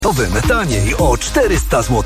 Taniej o 400 zł.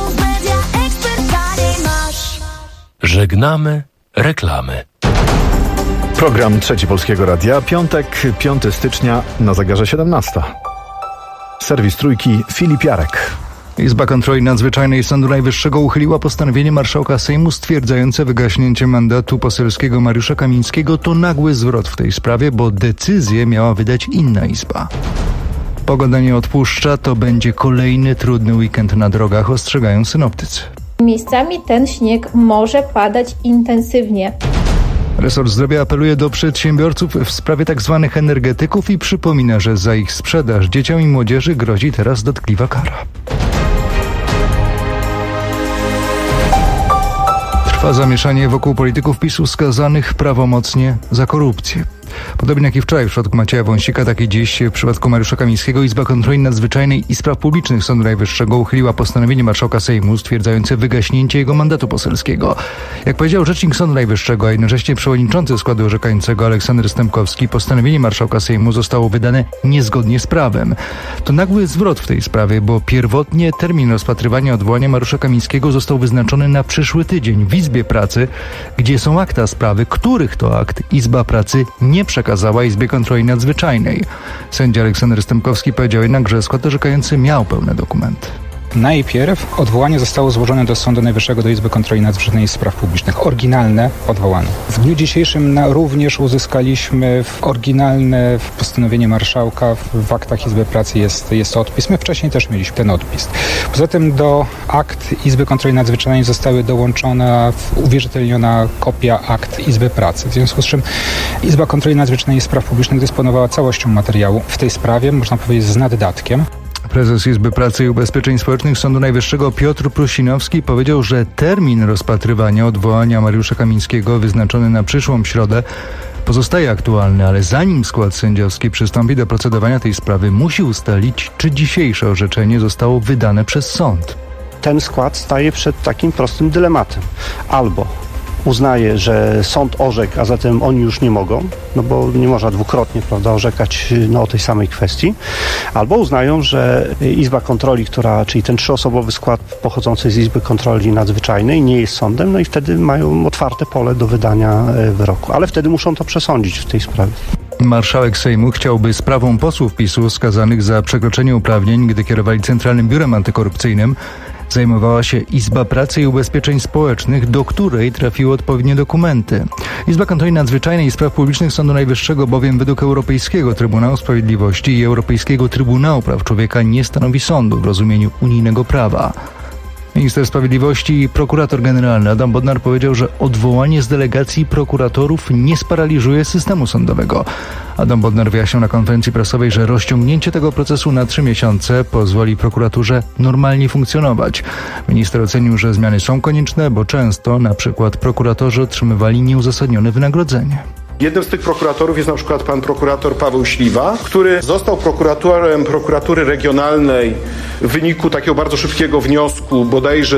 Żegnamy reklamy. Program Trzeci Polskiego Radia. Piątek, 5 stycznia, na zegarze 17. Serwis Trójki, Filip Jarek. Izba Kontroli Nadzwyczajnej Sądu Najwyższego uchyliła postanowienie marszałka Sejmu stwierdzające wygaśnięcie mandatu poselskiego Mariusza Kamińskiego. To nagły zwrot w tej sprawie, bo decyzję miała wydać inna izba. Pogoda nie odpuszcza, to będzie kolejny trudny weekend na drogach, ostrzegają synoptycy. Miejscami ten śnieg może padać intensywnie. Resort Zdrowia apeluje do przedsiębiorców w sprawie tzw. energetyków i przypomina, że za ich sprzedaż dzieciom i młodzieży grozi teraz dotkliwa kara. Trwa zamieszanie wokół polityków PiS-u skazanych prawomocnie za korupcję. Podobnie jak i wczoraj w przypadku Macieja Wąsika, tak i dziś w przypadku Mariusza Kamińskiego Izba Kontroli Nadzwyczajnej i Spraw Publicznych Sądu Najwyższego uchyliła postanowienie marszałka Sejmu stwierdzające wygaśnięcie jego mandatu poselskiego. Jak powiedział rzecznik Sądu Najwyższego, a jednocześnie przewodniczący składu orzekającego Aleksander Stępkowski, postanowienie marszałka Sejmu zostało wydane niezgodnie z prawem. To nagły zwrot w tej sprawie, bo pierwotnie termin rozpatrywania odwołania Mariusza Kamińskiego został wyznaczony na przyszły tydzień w Izbie Pracy, gdzie są akta sprawy, których to akt Izba Pracy nie przekazała Izbie Kontroli Nadzwyczajnej. Sędzia Aleksander Stępkowski powiedział jednak, że skład orzekający miał pełne dokumenty. Najpierw odwołanie zostało złożone do Sądu Najwyższego, do Izby Kontroli Nadzwyczajnej i Spraw Publicznych. Oryginalne odwołanie. W dniu dzisiejszym również uzyskaliśmy oryginalne postanowienie marszałka. W aktach Izby Pracy jest odpis. My wcześniej też mieliśmy ten odpis. Poza tym do akt Izby Kontroli Nadzwyczajnej zostały dołączona, uwierzytelniona kopia akt Izby Pracy. W związku z czym Izba Kontroli Nadzwyczajnej i Spraw Publicznych dysponowała całością materiału w tej sprawie, można powiedzieć z naddatkiem. Prezes Izby Pracy i Ubezpieczeń Społecznych Sądu Najwyższego Piotr Prusinowski powiedział, że termin rozpatrywania odwołania Mariusza Kamińskiego wyznaczony na przyszłą środę pozostaje aktualny, ale zanim skład sędziowski przystąpi do procedowania tej sprawy, musi ustalić, czy dzisiejsze orzeczenie zostało wydane przez sąd. Ten skład staje przed takim prostym dylematem. Albo uznaje, że sąd orzekł, a zatem oni już nie mogą, no bo nie można dwukrotnie, prawda, orzekać o tej samej kwestii, albo uznają, że Izba Kontroli, czyli ten trzyosobowy skład pochodzący z Izby Kontroli Nadzwyczajnej nie jest sądem, no i wtedy mają otwarte pole do wydania wyroku, ale wtedy muszą to przesądzić w tej sprawie. Marszałek Sejmu chciałby sprawą posłów PiS-u skazanych za przekroczenie uprawnień, gdy kierowali Centralnym Biurem Antykorupcyjnym, zajmowała się Izba Pracy i Ubezpieczeń Społecznych, do której trafiły odpowiednie dokumenty. Izba Kontroli Nadzwyczajnej i Spraw Publicznych Sądu Najwyższego bowiem według Europejskiego Trybunału Sprawiedliwości i Europejskiego Trybunału Praw Człowieka nie stanowi sądu w rozumieniu unijnego prawa. Minister Sprawiedliwości i prokurator generalny Adam Bodnar powiedział, że odwołanie z delegacji prokuratorów nie sparaliżuje systemu sądowego. Adam Bodnar wyjaśnił na konferencji prasowej, że rozciągnięcie tego procesu na 3 miesiące pozwoli prokuraturze normalnie funkcjonować. Minister ocenił, że zmiany są konieczne, bo często na przykład prokuratorzy otrzymywali nieuzasadnione wynagrodzenie. Jednym z tych prokuratorów jest na przykład pan prokurator Paweł Śliwa, który został prokuratorem prokuratury regionalnej w wyniku takiego bardzo szybkiego wniosku, bodajże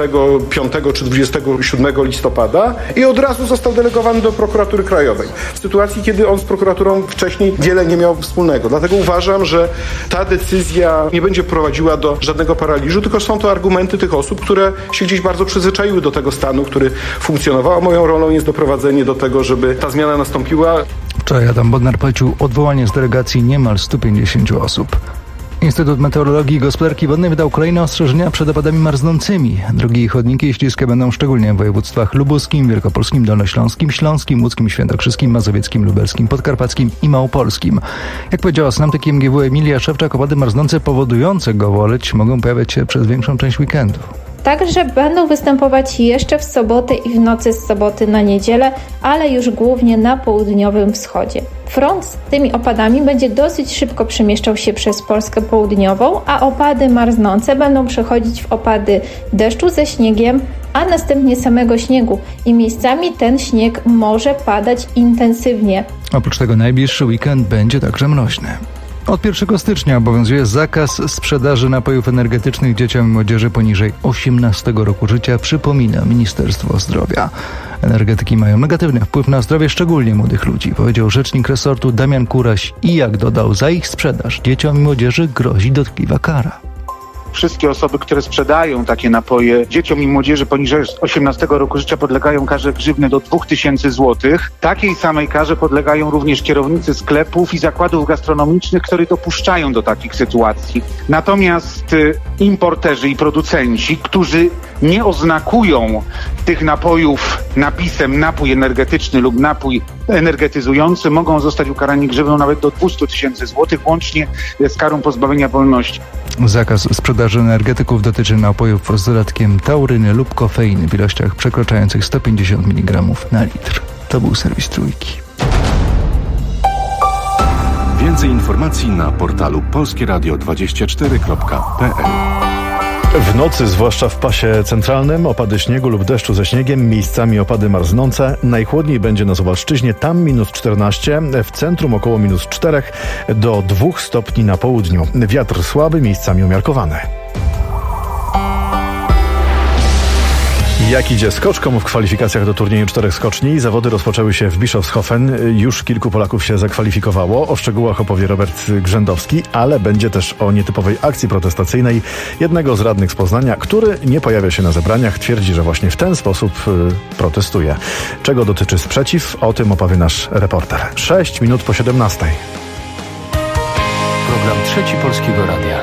25 czy 27 listopada i od razu został delegowany do prokuratury krajowej. W sytuacji, kiedy on z prokuraturą wcześniej wiele nie miał wspólnego. Dlatego uważam, że ta decyzja nie będzie prowadziła do żadnego paraliżu, tylko są to argumenty tych osób, które się gdzieś bardzo przyzwyczaiły do tego stanu, który funkcjonował, a moją rolą jest doprowadzenie do tego, żeby ta zmiana nastąpiła. Wczoraj Adam Bodnar polecił odwołanie z delegacji niemal 150 osób. Instytut Meteorologii i Gospodarki Wodnej wydał kolejne ostrzeżenia przed opadami marznącymi. Drogi i chodniki i śliskie będą szczególnie w województwach lubuskim, wielkopolskim, dolnośląskim, śląskim, łódzkim, świętokrzyskim, mazowieckim, lubelskim, podkarpackim i małopolskim. Jak powiedziała synoptyk MGW Emilia Szewczak, opady marznące powodujące gołoleć mogą pojawiać się przez większą część weekendu. Także będą występować jeszcze w sobotę i w nocy z soboty na niedzielę, ale już głównie na południowym wschodzie. Front z tymi opadami będzie dosyć szybko przemieszczał się przez Polskę południową, a opady marznące będą przechodzić w opady deszczu ze śniegiem, a następnie samego śniegu i miejscami ten śnieg może padać intensywnie. Oprócz tego najbliższy weekend będzie także mroźny. Od 1 stycznia obowiązuje zakaz sprzedaży napojów energetycznych dzieciom i młodzieży poniżej 18 roku życia, przypomina Ministerstwo Zdrowia. Energetyki mają negatywny wpływ na zdrowie szczególnie młodych ludzi, powiedział rzecznik resortu Damian Kuraś i jak dodał, za ich sprzedaż dzieciom i młodzieży grozi dotkliwa kara. wszystkie osoby, które sprzedają takie napoje dzieciom i młodzieży poniżej 18 roku życia podlegają karze grzywny do 2000 zł. Takiej samej karze podlegają również kierownicy sklepów i zakładów gastronomicznych, które dopuszczają do takich sytuacji. Natomiast importerzy i producenci, którzy nie oznakują tych napojów napisem napój energetyczny lub napój energetyzujący, mogą zostać ukarani grzywną nawet do 200 000 zł, łącznie z karą pozbawienia wolności. Zakaz sprzedaży energetyków dotyczy napojów z dodatkiem tauryny lub kofeiny w ilościach przekraczających 150 mg na litr. To był serwis Trójki. Więcej informacji na portalu polskieradio24.pl. W nocy, zwłaszcza w pasie centralnym, opady śniegu lub deszczu ze śniegiem, miejscami opady marznące. Najchłodniej będzie na Suwalszczyźnie, tam -14, w centrum około -4 do 2 stopni na południu. Wiatr słaby, miejscami umiarkowany. Jak idzie skoczkom w kwalifikacjach do turnieju 4 skoczni? Zawody rozpoczęły się w Bischofshofen. Już kilku Polaków się zakwalifikowało. O szczegółach opowie Robert Grzędowski, ale będzie też o nietypowej akcji protestacyjnej jednego z radnych z Poznania, który nie pojawia się na zebraniach. Twierdzi, że właśnie w ten sposób protestuje. Czego dotyczy sprzeciw? O tym opowie nasz reporter. 6 minut po 17. Program Trzeci Polskiego Radia.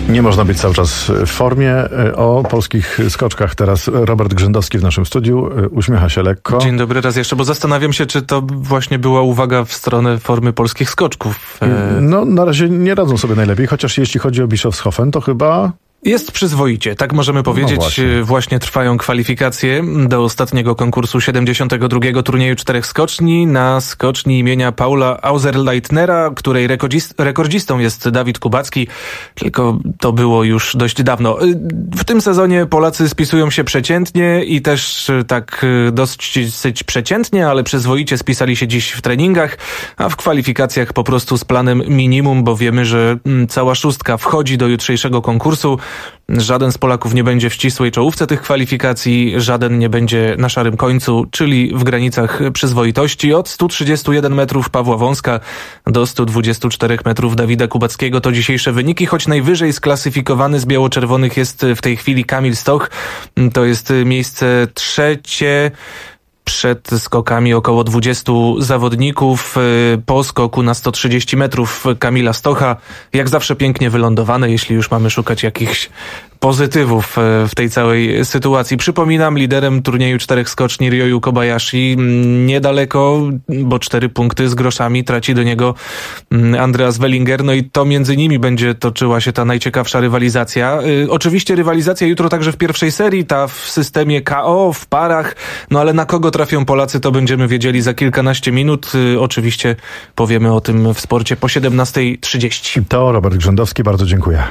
Nie można być cały czas w formie. O polskich skoczkach teraz Robert Grzędowski w naszym studiu. Uśmiecha się lekko. Dzień dobry raz jeszcze, bo zastanawiam się, czy to właśnie była uwaga w stronę formy polskich skoczków. No, na razie nie radzą sobie najlepiej, chociaż jeśli chodzi o Bischofshofen, to chyba... Jest przyzwoicie, tak możemy powiedzieć. No właśnie trwają kwalifikacje do ostatniego konkursu 72. turnieju 4 skoczni na skoczni imienia Paula Auserleitnera, której rekordzistą jest Dawid Kubacki, tylko to było już dość dawno. W tym sezonie Polacy spisują się przeciętnie i też tak dosyć przeciętnie, ale przyzwoicie spisali się dziś w treningach, a w kwalifikacjach po prostu z planem minimum, bo wiemy, że cała szóstka wchodzi do jutrzejszego konkursu. Żaden z Polaków nie będzie w ścisłej czołówce tych kwalifikacji, żaden nie będzie na szarym końcu, czyli w granicach przyzwoitości. Od 131 metrów Pawła Wąska do 124 metrów Dawida Kubackiego to dzisiejsze wyniki, choć najwyżej sklasyfikowany z biało-czerwonych jest w tej chwili Kamil Stoch. To jest miejsce trzecie. Przed skokami około 20 zawodników. Po skoku na 130 metrów Kamila Stocha. Jak zawsze pięknie wylądowane, jeśli już mamy szukać jakichś pozytywów w tej całej sytuacji. Przypominam, liderem turnieju 4 skoczni Ryoyu Kobayashi niedaleko, bo 4 punkty z groszami traci do niego Andreas Wellinger. No i to między nimi będzie toczyła się ta najciekawsza rywalizacja. Oczywiście rywalizacja jutro także w pierwszej serii, ta w systemie KO, w parach, no ale na kogo trafią Polacy, to będziemy wiedzieli za kilkanaście minut. Oczywiście powiemy o tym w sporcie po 17:30. To Robert Grzędowski, bardzo dziękuję.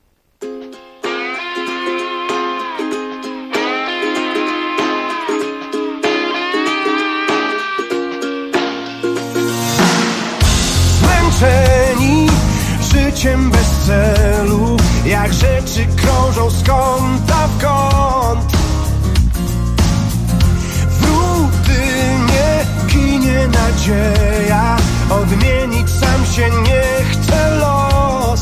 Zmęczeni życiem bez celu, jak rzeczy krążą z kąta w kąt. W rutynie ginie nadzieja, odmienić sam się nie chce los.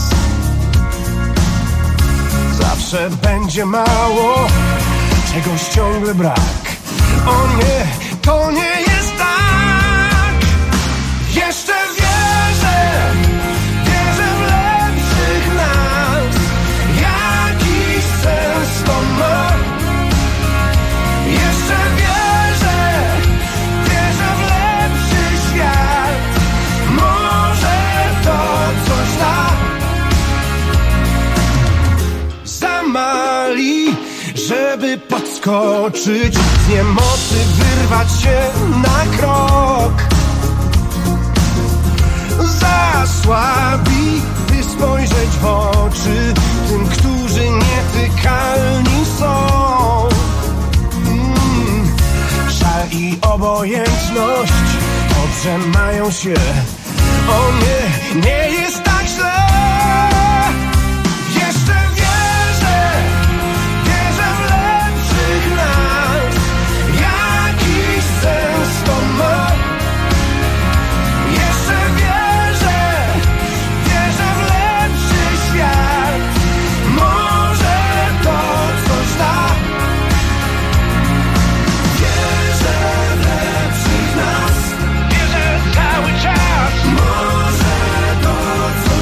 Zawsze będzie mało, czegoś ciągle brak. O nie, to nie jest tak. Jeszcze wierzę w lepszych nas. Jakiś sens to ma. Jeszcze wierzę w lepszy świat. Może to coś da. Za mali, żeby podskoczyć, z niemocy wyrwać się na krok. Za słabi, by spojrzeć w oczy tym, którzy nietykalni są. Żal i obojętność dobrze mają się. O nie, nie jest tak źle. Jeszcze wierzę w lepszych nas. Jakiś sens to ma. Jeszcze wierzę w lepszy świat. Może to coś da. Wierzę w lepszych nas. Wierzę cały czas. Może to coś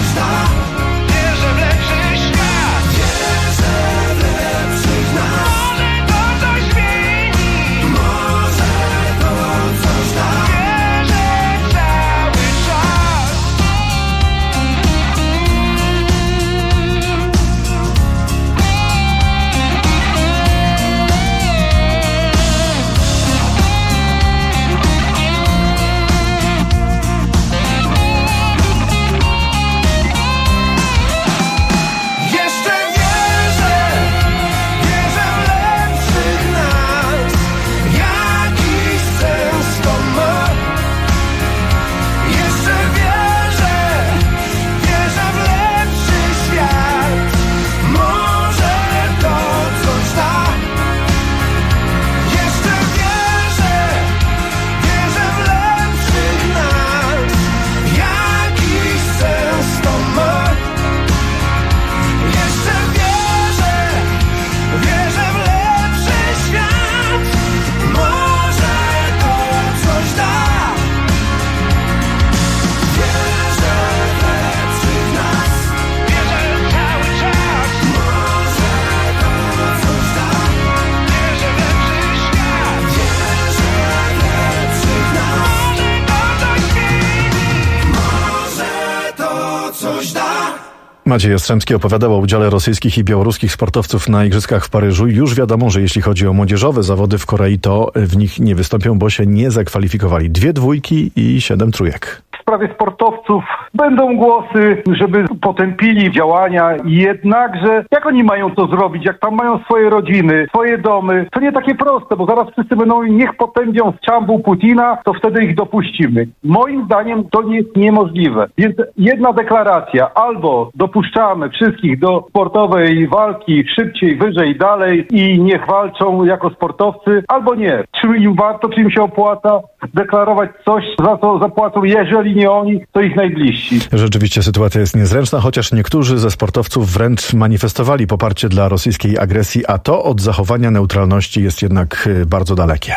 Maciej Jastrzębski opowiadał o udziale rosyjskich i białoruskich sportowców na Igrzyskach w Paryżu. Już wiadomo, że jeśli chodzi o młodzieżowe zawody w Korei, to w nich nie wystąpią, bo się nie zakwalifikowali. 2 dwójki i 7 trójek. W sprawie sportowców będą głosy, żeby potępili działania, jednakże jak oni mają to zrobić, jak tam mają swoje rodziny, swoje domy, to nie takie proste, bo zaraz wszyscy będą niech potępią z czambu Putina, to wtedy ich dopuścimy. Moim zdaniem to jest niemożliwe. Więc jedna deklaracja, albo dopuszczamy wszystkich do sportowej walki szybciej, wyżej, dalej i niech walczą jako sportowcy, albo nie. Czy im warto, czy im się opłaca deklarować coś, za co zapłacą, jeżeli nie oni, to ich najbliżsi. Rzeczywiście sytuacja jest niezręczna, chociaż niektórzy ze sportowców wręcz manifestowali poparcie dla rosyjskiej agresji, a to od zachowania neutralności jest jednak bardzo dalekie.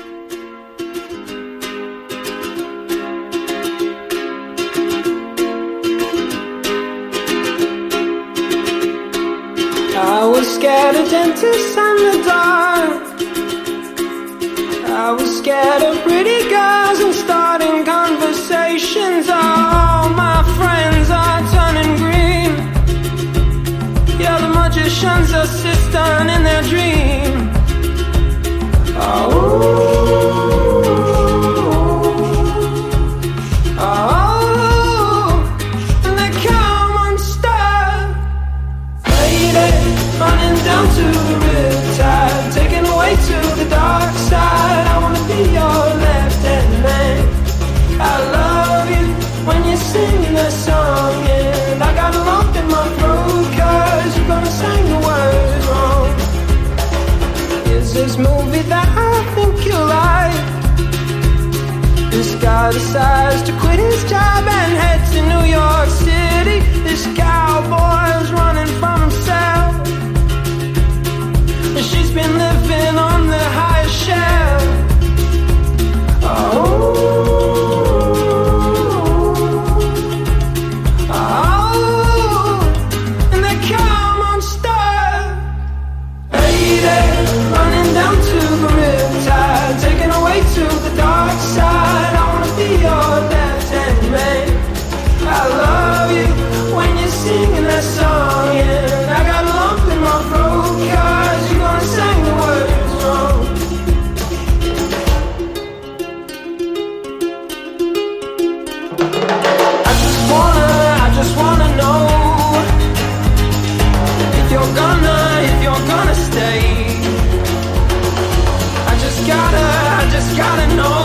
I was scared of dentists and the dark. I was scared of pretty girls and starting conversations. All my friends are turning green. Yeah, the magician's assistant in their dream. And they come unstuck. Lady, running down to the riptide, taken away to the dark side. I wanna be your left-hand man. I love you when you're singing that song, and I got a lump in my throat 'cause you're gonna sing the words wrong. Is this movie that I think you like? This guy decides to quit his job and head to New York City. This cowboy's running from himself. She's been living on the highest shelf. And they come unstuck. Lady, running down to the riptide, taken away to the dark side. I wanna be your left-hand man. I love you when you're singing that song, and I got a lump in my throat 'cause you're gonna sing the words wrong. I just wanna know if you're gonna stay. I just gotta know.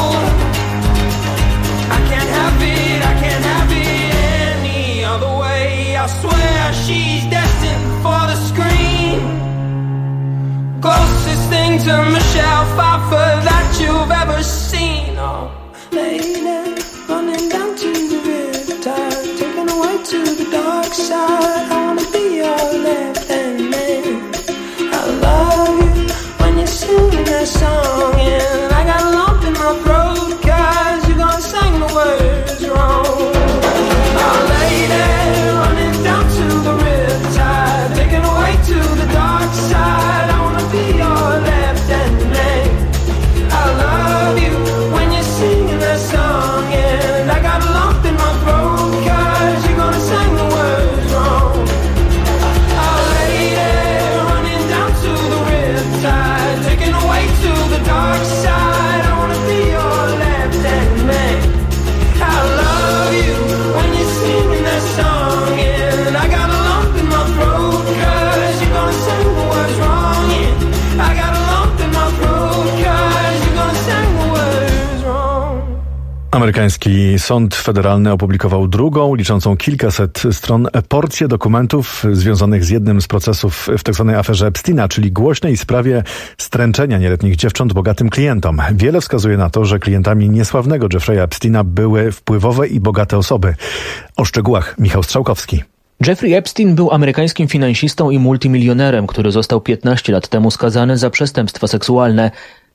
I can't have it any other way. I swear she's destined for the screen. Closest thing to Michelle Pfeiffer that you've ever seen. Oh, lady, running down to the riptide, taken away to the dark side. I wanna be your left-hand man. I love you when you're singing that song, and I got a lump in my throat 'cause you're gonna sing the words wrong. Oh, lady, running down to the riptide, taken away to the dark side. I wanna be your left-hand man. I love you when you're singing that song, and I got a lump in my throat 'cause you're gonna sing the words wrong. Oh, lady, running down to the riptide, taken away to the dark side. I wanna be your left-hand man. I love you when you're singing that song, and I got a lump in my throat 'cause you're gonna sing the words wrong. Yeah, I got a lump in my throat 'cause you're gonna sing the words wrong. Amerykański sąd federalny opublikował drugą, liczącą kilkaset stron, porcję dokumentów związanych z jednym z procesów w tzw. aferze Epsteina, czyli głośnej sprawie stręczenia nieletnich dziewcząt bogatym klientom. Wiele wskazuje na to, że klientami niesławnego Jeffrey'a Epsteina były wpływowe i bogate osoby. O szczegółach Michał Strzałkowski. Jeffrey Epstein był amerykańskim finansistą i multimilionerem, który został 15 lat temu skazany za przestępstwa seksualne.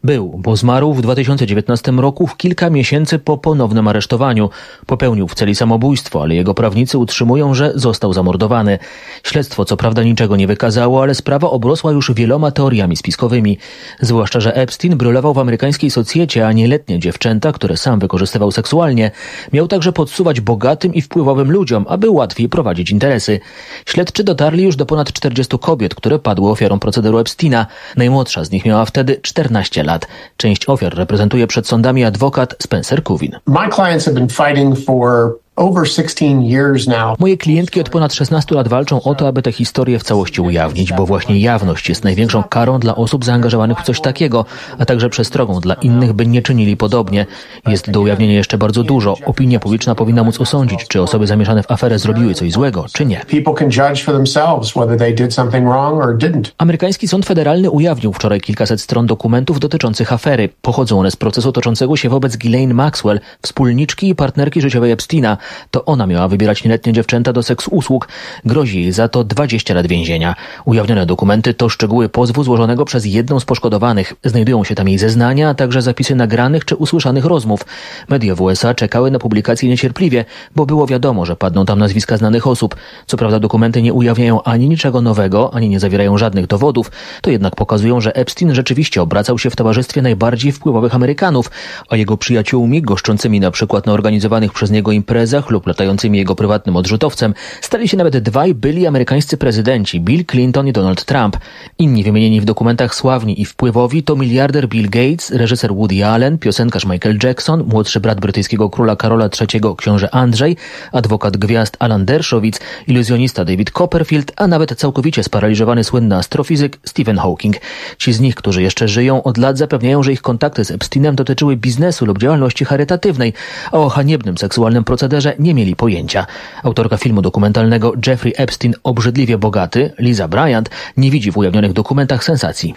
Był, bo zmarł w 2019 roku w kilka miesięcy po ponownym aresztowaniu. Popełnił w celi samobójstwo, ale jego prawnicy utrzymują, że został zamordowany. Śledztwo co prawda niczego nie wykazało, ale sprawa obrosła już wieloma teoriami spiskowymi. Zwłaszcza, że Epstein brylował w amerykańskiej socjecie, a nieletnie dziewczęta, które sam wykorzystywał seksualnie. Miał także podsuwać bogatym i wpływowym ludziom, aby łatwiej prowadzić interesy. Śledczy dotarli już do ponad 40 kobiet, które padły ofiarą procederu Epsteina. Najmłodsza z nich miała wtedy 14 lat. Część ofiar reprezentuje przed sądami adwokat Spencer Cuvin. Moje klientki od ponad 16 lat walczą o to, aby tę historię w całości ujawnić, bo właśnie jawność jest największą karą dla osób zaangażowanych w coś takiego, a także przestrogą dla innych, by nie czynili podobnie. Jest do ujawnienia jeszcze bardzo dużo. Opinia publiczna powinna móc osądzić, czy osoby zamieszane w aferę zrobiły coś złego, czy nie. Amerykański sąd federalny ujawnił wczoraj kilkaset stron dokumentów dotyczących afery. Pochodzą one z procesu toczącego się wobec Ghislaine Maxwell, wspólniczki i partnerki życiowej Epsteina. To ona miała wybierać nieletnie dziewczęta do seks usług. Grozi jej za to 20 lat więzienia. Ujawnione dokumenty to szczegóły pozwu złożonego przez jedną z poszkodowanych. Znajdują się tam jej zeznania, a także zapisy nagranych czy usłyszanych rozmów. Media w USA czekały na publikację niecierpliwie, bo było wiadomo, że padną tam nazwiska znanych osób. Co prawda dokumenty nie ujawniają ani niczego nowego, ani nie zawierają żadnych dowodów. To jednak pokazują, że Epstein rzeczywiście obracał się w towarzystwie najbardziej wpływowych Amerykanów, a jego przyjaciółmi, goszczącymi na przykład na organizowanych przez niego imprezach lub latającymi jego prywatnym odrzutowcem, stali się nawet dwaj byli amerykańscy prezydenci, Bill Clinton i Donald Trump. Inni wymienieni w dokumentach sławni i wpływowi to miliarder Bill Gates, reżyser Woody Allen, piosenkarz Michael Jackson, młodszy brat brytyjskiego króla Karola III, książę Andrzej, adwokat gwiazd Alan Dershowitz, iluzjonista David Copperfield, a nawet całkowicie sparaliżowany słynny astrofizyk Stephen Hawking. Ci z nich, którzy jeszcze żyją, od lat zapewniają, że ich kontakty z Epsteinem dotyczyły biznesu lub działalności charytatywnej, a o haniebnym seksualnym procederze nie mieli pojęcia. Autorka filmu dokumentalnego Jeffrey Epstein, obrzydliwie bogaty, Lisa Bryant, nie widzi w ujawnionych dokumentach sensacji.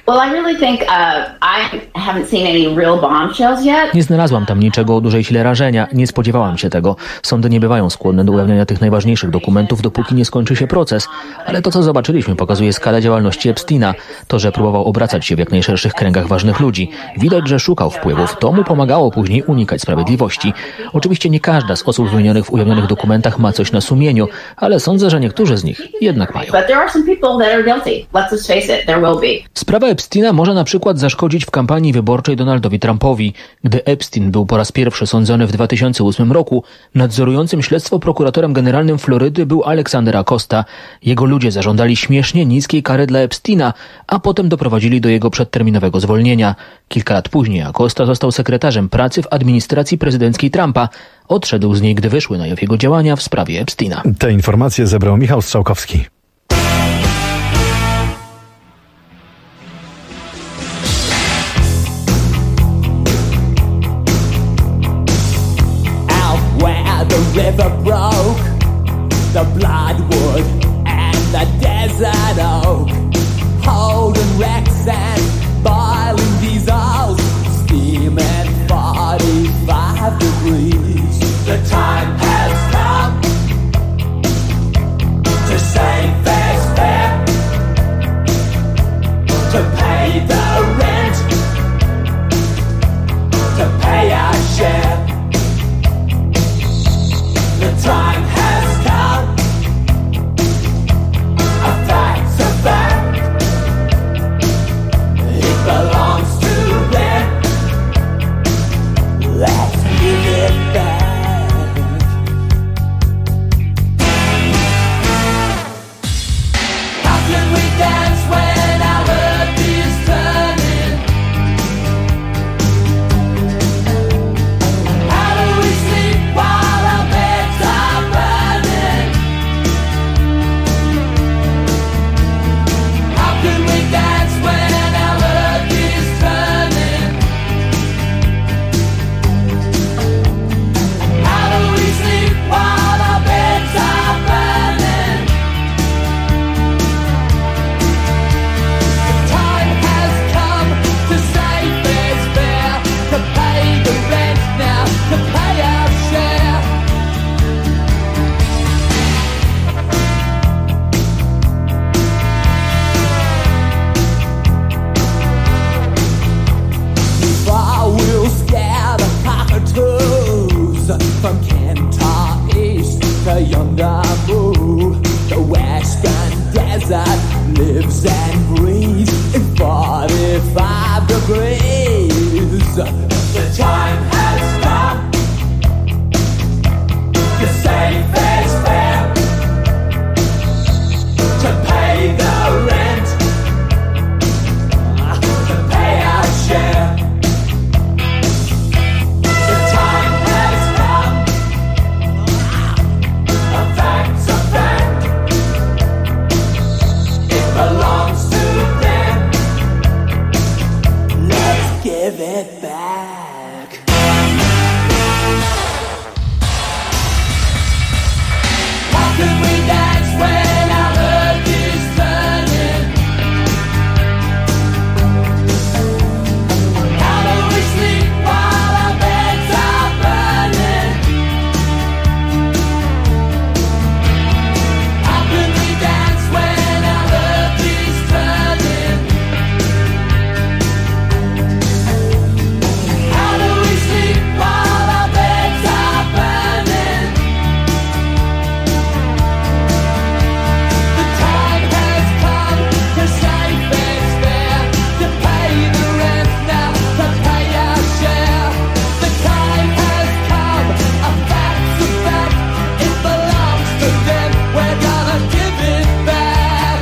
Nie znalazłam tam niczego o dużej sile rażenia, nie spodziewałam się tego. Sądy nie bywają skłonne do ujawniania tych najważniejszych dokumentów, dopóki nie skończy się proces. Ale to, co zobaczyliśmy, pokazuje skalę działalności Epsteina. To, że próbował obracać się w jak najszerszych kręgach ważnych ludzi. Widać, że szukał wpływów. To mu pomagało później unikać sprawiedliwości. Oczywiście nie każda z osób wymienionych w ujawnionych dokumentach ma coś na sumieniu, ale sądzę, że niektórzy z nich jednak mają. Sprawa Epsteina może na przykład zaszkodzić w kampanii wyborczej Donaldowi Trumpowi. Gdy Epstein był po raz pierwszy sądzony w 2008 roku, nadzorującym śledztwo prokuratorem generalnym Florydy był Alexander Acosta. Jego ludzie zażądali śmiesznie niskiej kary dla Epsteina, a potem doprowadzili do jego przedterminowego zwolnienia. Kilka lat później Acosta został sekretarzem pracy w administracji prezydenckiej Trumpa. Odszedł z niej, gdy wyszły na jaw jego działania w sprawie Epsteina. Te informacje zebrał Michał Strzałkowski. Out where the river broke, the bloodwood and the desert oak, holding wrecks and boiling diesels, steaming 45 degrees. The time has come to say fair's fair, to pay the rent, to pay our share. The time has come, a fact's a fact, it belongs to it back. How can we dance when our earth is turning? How do we sleep while our beds are burning? How can we dance when our earth is turning? How do we sleep while our beds are burning? The time has come to save fair's fair, to pay the rent now, to pay our share. The time has come, a fact's a fact, it belongs to them, we're gonna give it back.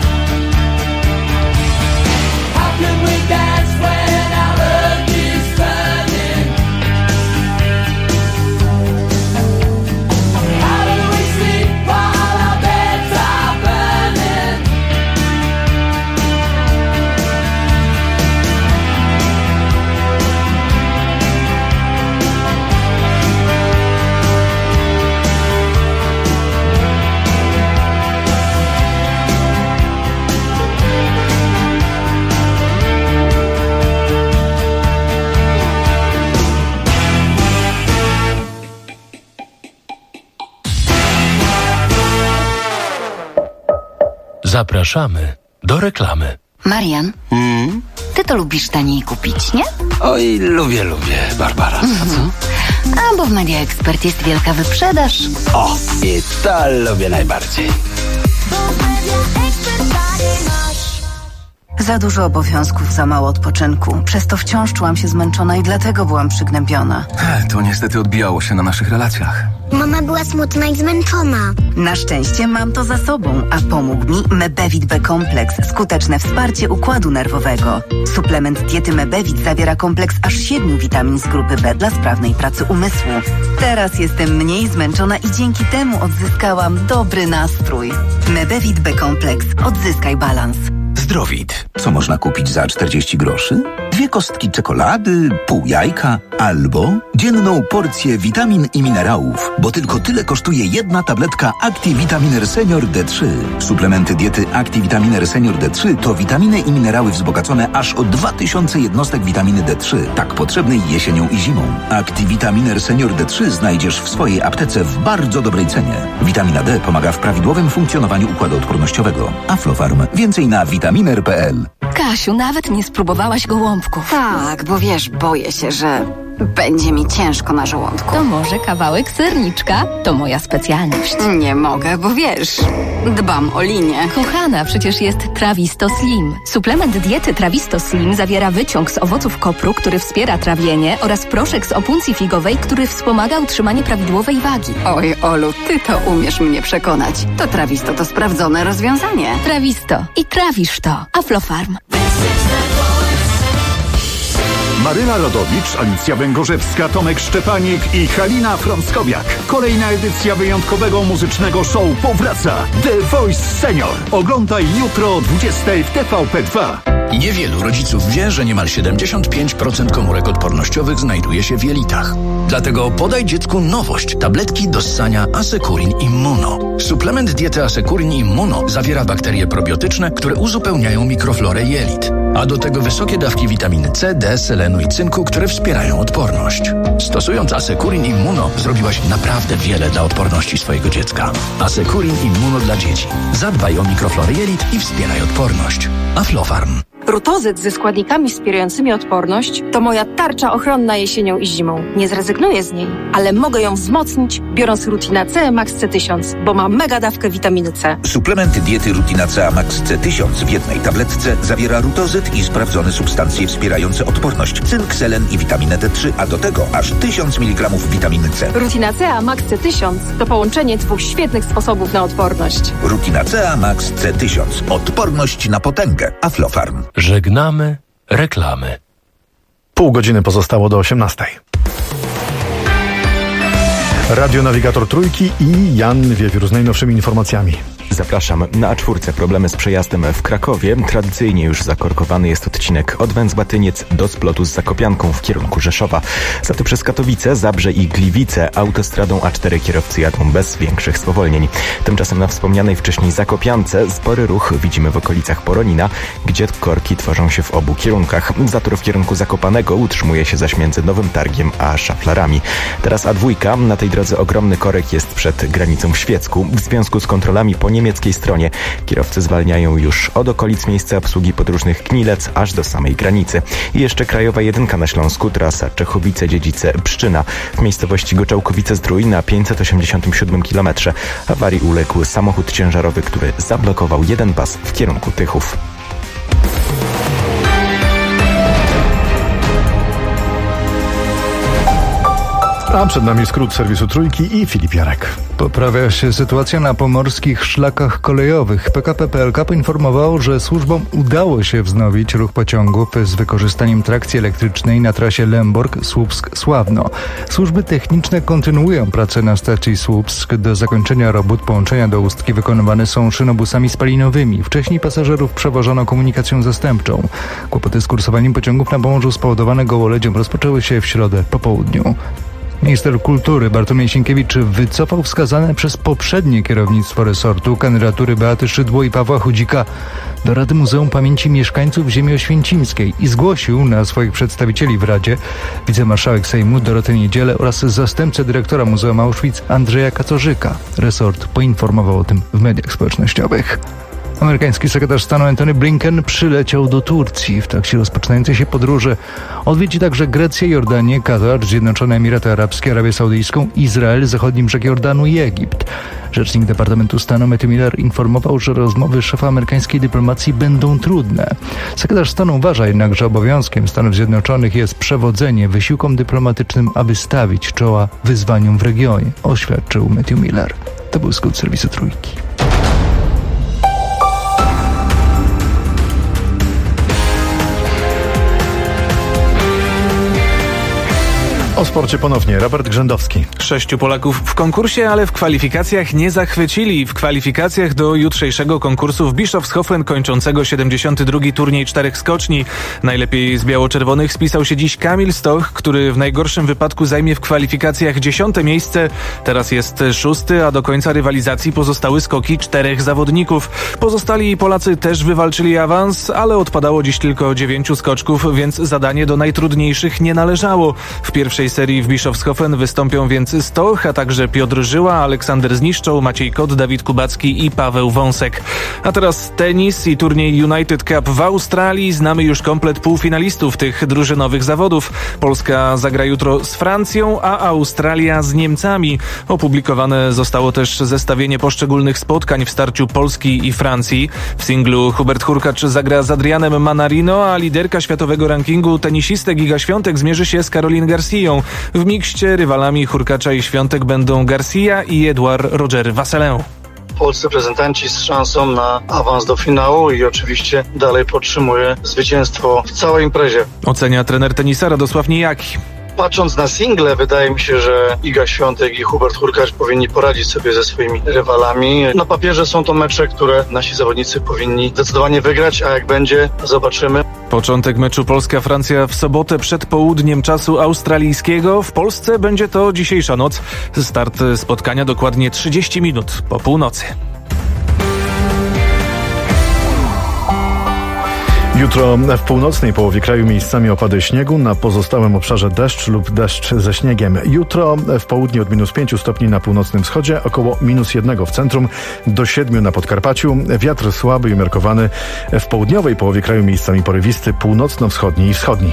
How can we dance when our earth is turning? How do we sleep while our beds are burning? Zapraszamy do reklamy. Marian, ty to lubisz taniej kupić, nie? Oj, lubię, Barbara. A co? A bo w Media Expert jest wielka wyprzedaż. O, i to lubię najbardziej. Za dużo obowiązków, za mało odpoczynku. Przez to wciąż czułam się zmęczona i dlatego byłam przygnębiona. To niestety odbijało się na naszych relacjach. Mama była smutna i zmęczona. Na szczęście mam to za sobą, a pomógł mi Mebevit B-kompleks, skuteczne wsparcie układu nerwowego. Suplement diety Mebevit zawiera kompleks aż 7 witamin z grupy B dla sprawnej pracy umysłu. Teraz jestem mniej zmęczona i dzięki temu odzyskałam dobry nastrój. Mebevit B-kompleks. Odzyskaj balans. Zdrowit. Co można kupić za 40 groszy? 2 kostki czekolady, pół jajka albo dzienną porcję witamin i minerałów, bo tylko tyle kosztuje jedna tabletka ActiVitaminer Senior D3. Suplementy diety ActiVitaminer Senior D3 to witaminy i minerały wzbogacone aż o 2000 jednostek witaminy D3, tak potrzebnej jesienią i zimą. ActiVitaminer Senior D3 znajdziesz w swojej aptece w bardzo dobrej cenie. Witamina D pomaga w prawidłowym funkcjonowaniu układu odpornościowego. Aflofarm. Więcej na vitaminer.pl. Kasiu, nawet nie spróbowałaś gołąbków. Tak, bo wiesz, boję się, że będzie mi ciężko na żołądku. To może kawałek serniczka? To moja specjalność. Nie mogę, bo wiesz, dbam o linię. Kochana, przecież jest Trawisto Slim. Suplement diety Trawisto Slim zawiera wyciąg z owoców kopru, który wspiera trawienie, oraz proszek z opuncji figowej, który wspomaga utrzymanie prawidłowej wagi. Oj, Olu, ty to umiesz mnie przekonać. To Trawisto to sprawdzone rozwiązanie. Trawisto. I trawisz to. Aflofarm. Maryla Rodowicz, Alicja Węgorzewska, Tomek Szczepanik i Halina Frąckowiak. Kolejna edycja wyjątkowego muzycznego show powraca. The Voice Senior. Oglądaj jutro o 20:00 w TVP2. Niewielu rodziców wie, że niemal 75% komórek odpornościowych znajduje się w jelitach. Dlatego podaj dziecku nowość. Tabletki do ssania Asekurin Immuno. Suplement diety Asekurin Immuno zawiera bakterie probiotyczne, które uzupełniają mikroflorę jelit. A do tego wysokie dawki witaminy C, D, selenu i cynku, które wspierają odporność. Stosując Asekurin Immuno zrobiłaś naprawdę wiele dla odporności swojego dziecka. Asekurin Immuno dla dzieci. Zadbaj o mikroflorę jelit i wspieraj odporność. Aflofarm. Rutozyt ze składnikami wspierającymi odporność to moja tarcza ochronna jesienią i zimą. Nie zrezygnuję z niej, ale mogę ją wzmocnić, biorąc Rutina C Max C1000, bo ma mega dawkę witaminy C. Suplement diety Rutina C Max C1000 w jednej tabletce zawiera rutozyt i sprawdzone substancje wspierające odporność, cynk, selen i witaminę D3, a do tego aż 1000 mg witaminy C. Rutina C Max C1000 to połączenie 2 świetnych sposobów na odporność. Rutina C Max C1000. Odporność na potęgę. Aflofarm. Żegnamy reklamy. Pół godziny pozostało do 18:00. Radionawigator Trójki i Jan Wiewiór z najnowszymi informacjami. Zapraszam. Na A4 problemy z przejazdem w Krakowie. Tradycyjnie już zakorkowany jest odcinek od Węzła-Tyniec do splotu z Zakopianką w kierunku Rzeszowa. Za to przez Katowice, Zabrze i Gliwice autostradą A4 kierowcy jadą bez większych spowolnień. Tymczasem na wspomnianej wcześniej Zakopiance spory ruch widzimy w okolicach Poronina, gdzie korki tworzą się w obu kierunkach. Zator w kierunku Zakopanego utrzymuje się zaś między Nowym Targiem a Szaflarami. Teraz A2. Na tej drodze ogromny korek jest przed granicą w Świecku. W związku z kontrolami po niemieckiej stronie kierowcy zwalniają już od okolic miejsca obsługi podróżnych Knilec aż do samej granicy. I jeszcze Krajowa 1 na Śląsku, trasa Czechowice-Dziedzice-Pszczyna. W miejscowości Goczałkowice-Zdrój na 587 km awarii uległ samochód ciężarowy, który zablokował jeden pas w kierunku Tychów. A przed nami skrót serwisu Trójki i Filip Jarek. Poprawia się sytuacja na pomorskich szlakach kolejowych. PKP PLK poinformowało, że służbom udało się wznowić ruch pociągów z wykorzystaniem trakcji elektrycznej na trasie Lęborg-Słupsk-Sławno. Służby techniczne kontynuują pracę na stacji Słupsk. Do zakończenia robót połączenia do Ustki wykonywane są szynobusami spalinowymi. Wcześniej pasażerów przewożono komunikacją zastępczą. Kłopoty z kursowaniem pociągów na Pomorzu spowodowane gołoledziem rozpoczęły się w środę po południu. Minister kultury Bartłomiej Sienkiewicz wycofał wskazane przez poprzednie kierownictwo resortu kandydatury Beaty Szydło i Pawła Chudzika do Rady Muzeum Pamięci Mieszkańców Ziemi Oświęcimskiej i zgłosił na swoich przedstawicieli w Radzie wicemarszałek Sejmu Dorotę Niedzielę oraz zastępcę dyrektora Muzeum Auschwitz Andrzeja Kacorzyka. Resort poinformował o tym w mediach społecznościowych. Amerykański sekretarz stanu Antony Blinken przyleciał do Turcji. W trakcie rozpoczynającej się podróży odwiedzi także Grecję, Jordanię, Katar, Zjednoczone Emiraty Arabskie, Arabię Saudyjską, Izrael, zachodni brzeg Jordanu i Egipt. Rzecznik Departamentu Stanu Matthew Miller informował, że rozmowy szefa amerykańskiej dyplomacji będą trudne. Sekretarz stanu uważa jednak, że obowiązkiem Stanów Zjednoczonych jest przewodzenie wysiłkom dyplomatycznym, aby stawić czoła wyzwaniom w regionie, oświadczył Matthew Miller. To był skrót serwisu Trójki. O sporcie ponownie Robert Grzędowski. 6 Polaków w konkursie, ale w kwalifikacjach nie zachwycili. W kwalifikacjach do jutrzejszego konkursu w Bischofshofen kończącego 72. turniej 4 skoczni. Najlepiej z biało-czerwonych spisał się dziś Kamil Stoch, który w najgorszym wypadku zajmie w kwalifikacjach 10. miejsce. Teraz jest 6, a do końca rywalizacji pozostały skoki 4 zawodników. Pozostali Polacy też wywalczyli awans, ale odpadało dziś tylko 9 skoczków, więc zadanie do najtrudniejszych nie należało. W pierwszej serii w Bischofshofen wystąpią więc Stoch, a także Piotr Żyła, Aleksander Zniszczoł, Maciej Kot, Dawid Kubacki i Paweł Wąsek. A teraz tenis i turniej United Cup w Australii. Znamy już komplet półfinalistów tych drużynowych zawodów. Polska zagra jutro z Francją, a Australia z Niemcami. Opublikowane zostało też zestawienie poszczególnych spotkań w starciu Polski i Francji. W singlu Hubert Hurkacz zagra z Adrianem Manarino, a liderka światowego rankingu tenisistek Iga Świątek zmierzy się z Caroline Garcją. W mikście rywalami Hurkacza i Świątek będą Garcia i Edouard Roger Vasselin. Polscy reprezentanci z szansą na awans do finału i oczywiście dalej podtrzymuje zwycięstwo w całej imprezie. Ocenia trener tenisa Radosław Nijaki. Patrząc na single, wydaje mi się, że Iga Świątek i Hubert Hurkacz powinni poradzić sobie ze swoimi rywalami. Na papierze są to mecze, które nasi zawodnicy powinni zdecydowanie wygrać, a jak będzie, zobaczymy. Początek meczu Polska-Francja w sobotę przed południem czasu australijskiego. W Polsce będzie to dzisiejsza noc. Start spotkania dokładnie 30 minut po północy. Jutro w północnej połowie kraju miejscami opady śniegu, na pozostałym obszarze deszcz lub deszcz ze śniegiem. Jutro w południe od -5 stopni na północnym wschodzie, około -1 w centrum, do 7 na Podkarpaciu. Wiatr słaby i umiarkowany w południowej połowie kraju miejscami porywisty, północno-wschodni i wschodni.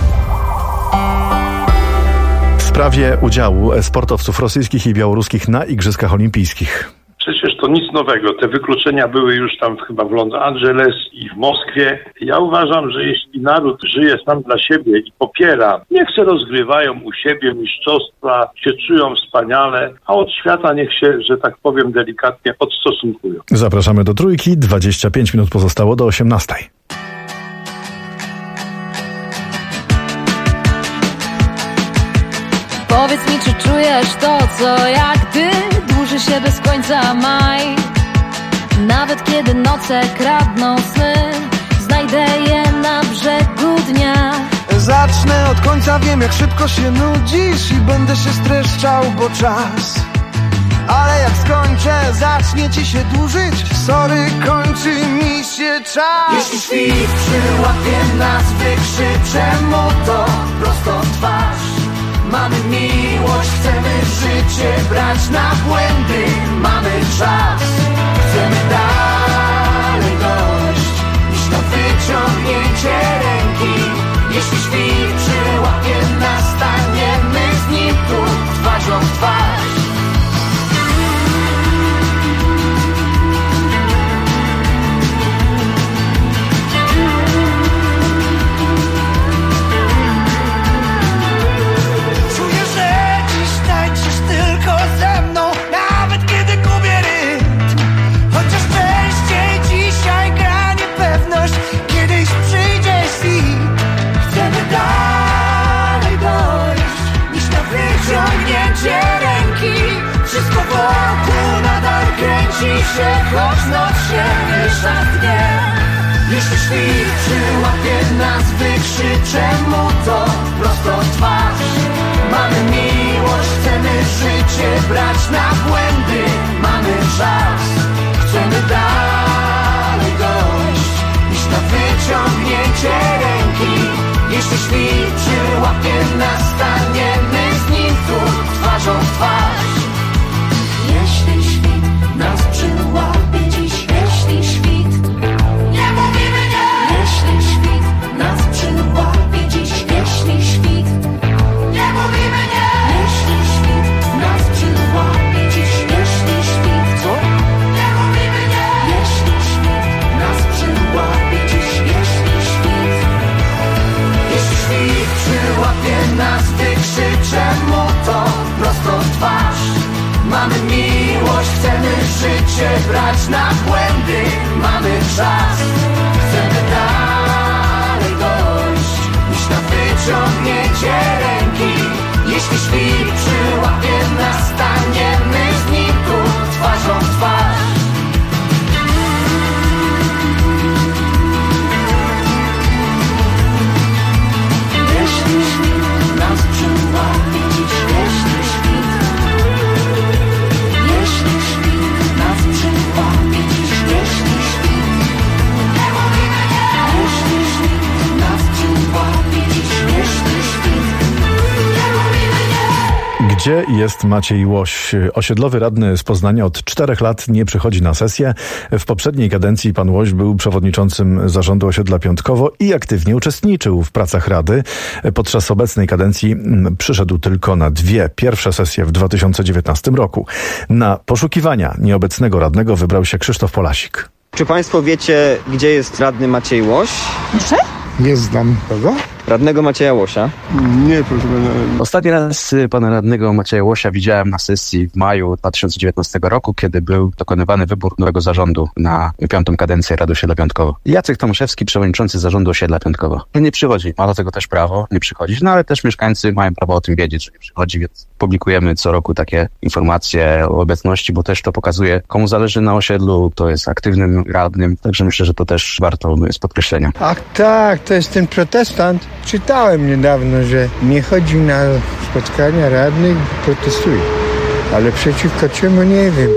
W sprawie udziału sportowców rosyjskich i białoruskich na Igrzyskach Olimpijskich. Przecież to nic nowego. Te wykluczenia były już tam chyba w Los Angeles i w Moskwie. Ja uważam, że jeśli naród żyje sam dla siebie i popiera, niech się rozgrywają u siebie mistrzostwa, się czują wspaniale, a od świata niech się, że tak powiem delikatnie, odstosunkują. Zapraszamy do Trójki. 25 minut pozostało do 18. Powiedz mi, czy czujesz to, co jak ty? Dłuży się bez końca maj. Nawet kiedy noce kradną sny, znajdę je na brzegu dnia. Zacznę od końca, wiem jak szybko się nudzisz i będę się streszczał, bo czas. Ale jak skończę, zacznie ci się dłużyć. Sorry, kończy mi się czas. Jeśli świt przyłapie nas, wykrzyczę mu to prosto w twarz. Mamy miłość, chcemy życie brać na błędy. Mamy czas, chcemy dalej dojść niż na wyciągnięcie ręki. Jeśli świt przyłapie nas, staniemy z nim tu twarzą w twarz. Wszystko wokół nadal kręci się, choć noc się miesza w dnie. Jeśli świt przyłapie nas, wykrzyczę mu to prosto w twarz. Mamy miłość, chcemy życie brać na błędy. Mamy czas, chcemy dalej dojść niż na wyciągnięcie ręki. Jeśli świt przyłapie nas, staniemy z nim tu twarzą w twarz. Jeśli świt nas przyłapie dziś, jeśli świt, nie mówimy nie. Jeśli świt nas przyłapie dziś, jeśli świt, nie mówimy nie. Jeśli świt nas przyłapie dziś, jeśli świt, co? Nie mówimy nie. Jeśli świt nas przyłapie dziś, jeśli świt, jeśli świt przyłapie nas, wykrzyczę mu to prosto w twarz. Mamy miłość, chcemy życie brać na błędy. Mamy czas, chcemy dalej dojść niż na wyciągnięcie ręki. Jeśli świt przyłapie nas, staniemy z nim tu twarzą w twarz. Jeśli świt nas przyłapie dziś, jeśli świt, jeśli świt nas przyłapie dziś, jeśli świt, nie mówimy nie. Jeśli świt nas przyłapie dziś, jeśli świt, nie mówimy nie. Gdzie jest Maciej Łoś? Osiedlowy radny z Poznania od 4 lat nie przychodzi na sesję. W poprzedniej kadencji pan Łoś był przewodniczącym zarządu osiedla Piątkowo i aktywnie uczestniczył w pracach rady. Podczas obecnej kadencji przyszedł tylko na 2 pierwsze sesje w 2019 roku. Na poszukiwania nieobecnego radnego wybrał się Krzysztof Polasik. Czy państwo wiecie, gdzie jest radny Maciej Łoś? Proszę? Nie znam. Kogo? Radnego Macieja Łosia. Nie, proszę pana. Ostatni raz pana radnego Macieja Łosia widziałem na sesji w maju 2019 roku, kiedy był dokonywany wybór nowego zarządu na 5. kadencję Rady Osiedla Piątkowo. Jacek Tomaszewski, przewodniczący zarządu Osiedla Piątkowo. Nie przychodzi, ma do tego też prawo, nie przychodzić, no ale też mieszkańcy mają prawo o tym wiedzieć, że nie przychodzi, więc publikujemy co roku takie informacje o obecności, bo też to pokazuje, komu zależy na osiedlu, kto jest aktywnym radnym, także myślę, że to też warto z podkreślenia. Ach tak, to jest ten protestant. Czytałem niedawno, że nie chodził na spotkania radnych, protestuje. Ale przeciwko czemu nie wiem.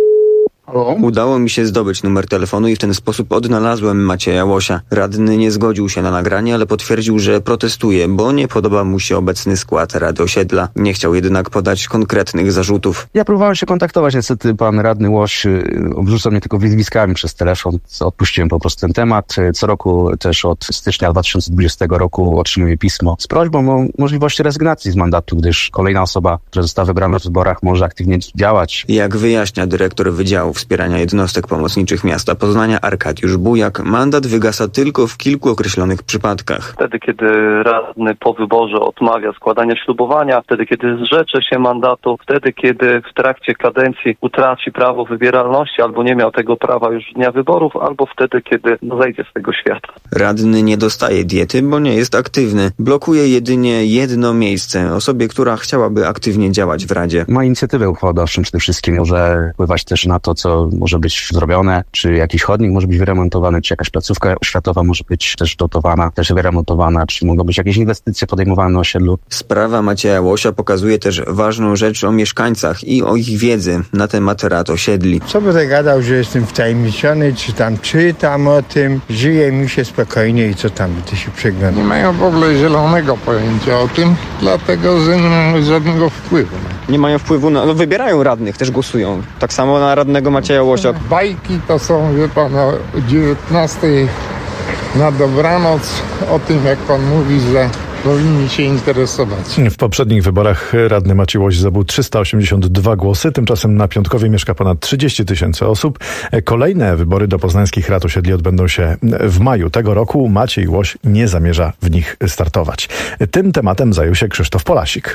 Udało mi się zdobyć numer telefonu i w ten sposób odnalazłem Macieja Łosia. Radny nie zgodził się na nagranie, ale potwierdził, że protestuje, bo nie podoba mu się obecny skład Rady Osiedla. Nie chciał jednak podać konkretnych zarzutów. Ja próbowałem się kontaktować, niestety pan radny Łoś obrzucał mnie tylko wyzwiskami przez telefon. Odpuściłem po prostu ten temat. Co roku też od stycznia 2020 roku otrzymuję pismo z prośbą o możliwość rezygnacji z mandatu, gdyż kolejna osoba, która została wybrana w wyborach, może aktywnie działać. Jak wyjaśnia dyrektor Wydziału Wspierania Jednostek Pomocniczych Miasta Poznania Arkadiusz Bujak, mandat wygasa tylko w kilku określonych przypadkach. Wtedy, kiedy radny po wyborze odmawia składania ślubowania, wtedy, kiedy zrzecze się mandatu, wtedy, kiedy w trakcie kadencji utraci prawo wybieralności albo nie miał tego prawa już dnia wyborów, albo wtedy, kiedy zejdzie z tego świata. Radny nie dostaje diety, bo nie jest aktywny. Blokuje jedynie jedno miejsce, osobie, która chciałaby aktywnie działać w Radzie. Ma inicjatywę uchwałodawczą przede wszystkim, może wpływać też na to, co to może być zrobione, czy jakiś chodnik może być wyremontowany, czy jakaś placówka oświatowa może być też dotowana, też wyremontowana, czy mogą być jakieś inwestycje podejmowane na osiedlu. Sprawa Macieja Łosia pokazuje też ważną rzecz o mieszkańcach i o ich wiedzy na temat rad osiedli. Co będę gadał, że jestem wtajemniczony, czy tam czytam o tym, żyje mi się spokojnie i co tam będę się przeglądał. Nie mają w ogóle zielonego pojęcia o tym, dlatego że nie mają żadnego wpływu. Nie mają wpływu no wybierają radnych, też głosują. Tak samo na radnego Macieja Łosia. Bajki to są, wie pan, o 19 na dobranoc, o tym, jak pan mówi, że powinni się interesować. W poprzednich wyborach radny Maciej Łoś zdobył 382 głosy, tymczasem na Piątkowie mieszka ponad 30 000 osób. Kolejne wybory do poznańskich rad osiedli odbędą się w maju tego roku. Maciej Łoś nie zamierza w nich startować. Tym tematem zajął się Krzysztof Polasik.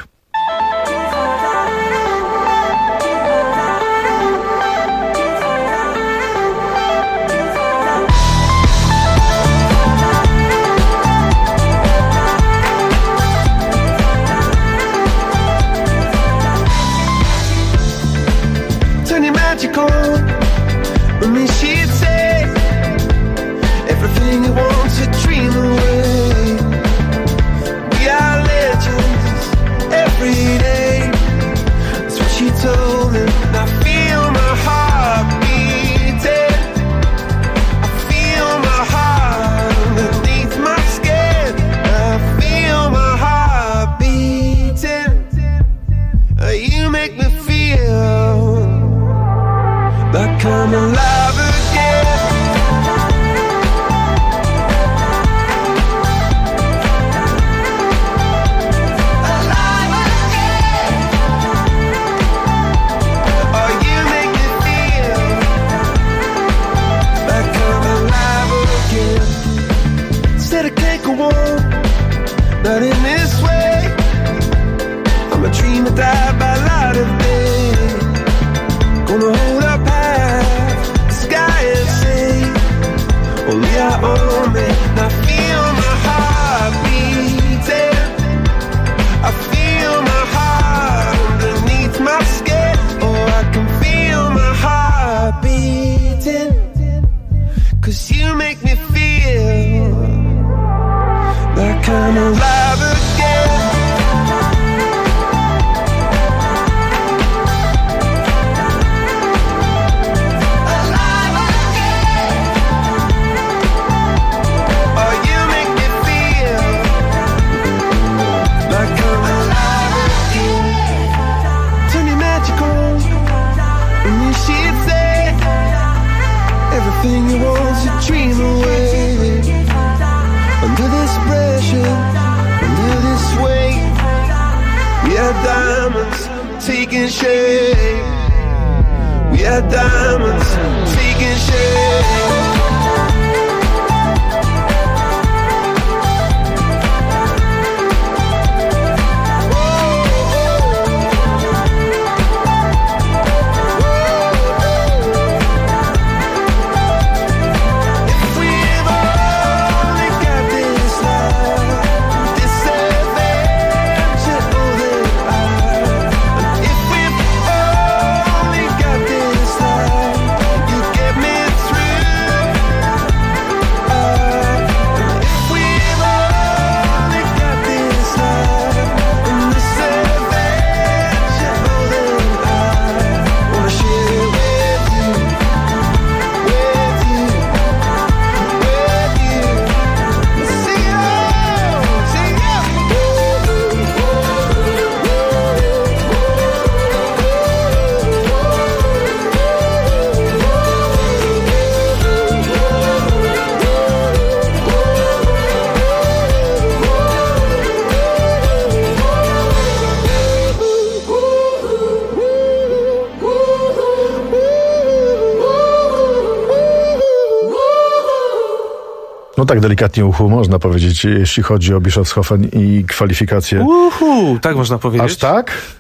No tak delikatnie uchu można powiedzieć, jeśli chodzi o Bischofshofen i kwalifikacje. Tak można powiedzieć. Aż tak?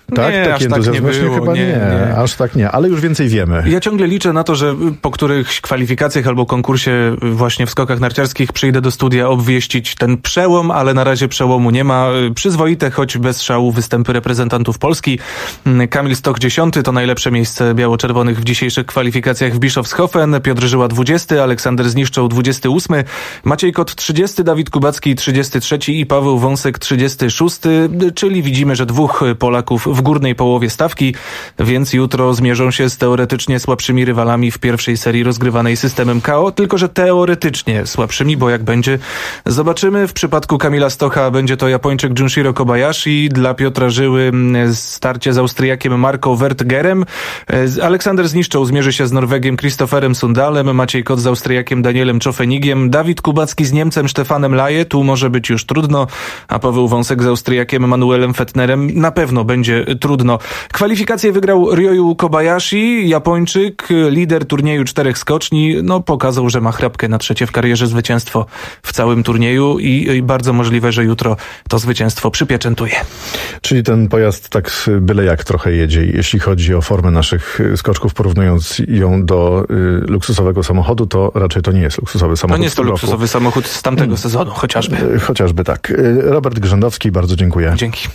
Tak? Nie, Taki aż tak nie entuzjazm było. chyba nie. Aż tak nie, ale już więcej wiemy. Ja ciągle liczę na to, że po którychś kwalifikacjach albo konkursie właśnie w skokach narciarskich przyjdę do studia obwieścić ten przełom, ale na razie przełomu nie ma. Przyzwoite, choć bez szału, występy reprezentantów Polski. Kamil Stoch 10. to najlepsze miejsce biało-czerwonych w dzisiejszych kwalifikacjach w Bischofshofen. Piotr Żyła 20. Aleksander Zniszczoł 28. Maciej Kot 30. Dawid Kubacki 33. i Paweł Wąsek 36. Czyli widzimy, że dwóch Polaków w górnej połowie stawki, więc jutro zmierzą się z teoretycznie słabszymi rywalami w pierwszej serii rozgrywanej systemem KO, tylko że teoretycznie słabszymi, bo jak będzie, zobaczymy. W przypadku Kamila Stocha będzie to Japończyk Junshiro Kobayashi, dla Piotra Żyły starcie z Austriakiem Marco Wertgerem, Aleksander Zniszczoł zmierzy się z Norwegiem Kristofferem Sundalem, Maciej Kot z Austriakiem Danielem Czofenigiem, Dawid Kubacki z Niemcem Stefanem Laje, tu może być już trudno, a Paweł Wąsek z Austriakiem Manuelem Fettnerem na pewno będzie trudno. Kwalifikację wygrał Ryoyu Kobayashi, Japończyk, lider turnieju 4 skoczni, pokazał, że ma chrapkę na trzecie w karierze zwycięstwo w całym turnieju i bardzo możliwe, że jutro to zwycięstwo przypieczętuje. Czyli ten pojazd tak byle jak trochę jedzie, jeśli chodzi o formę naszych skoczków, porównując ją do luksusowego samochodu, to raczej to nie jest luksusowy samochód. To nie jest to luksusowy samochód z tamtego sezonu, chociażby. Chociażby tak. Robert Grzędowski, bardzo dziękuję. Dzięki.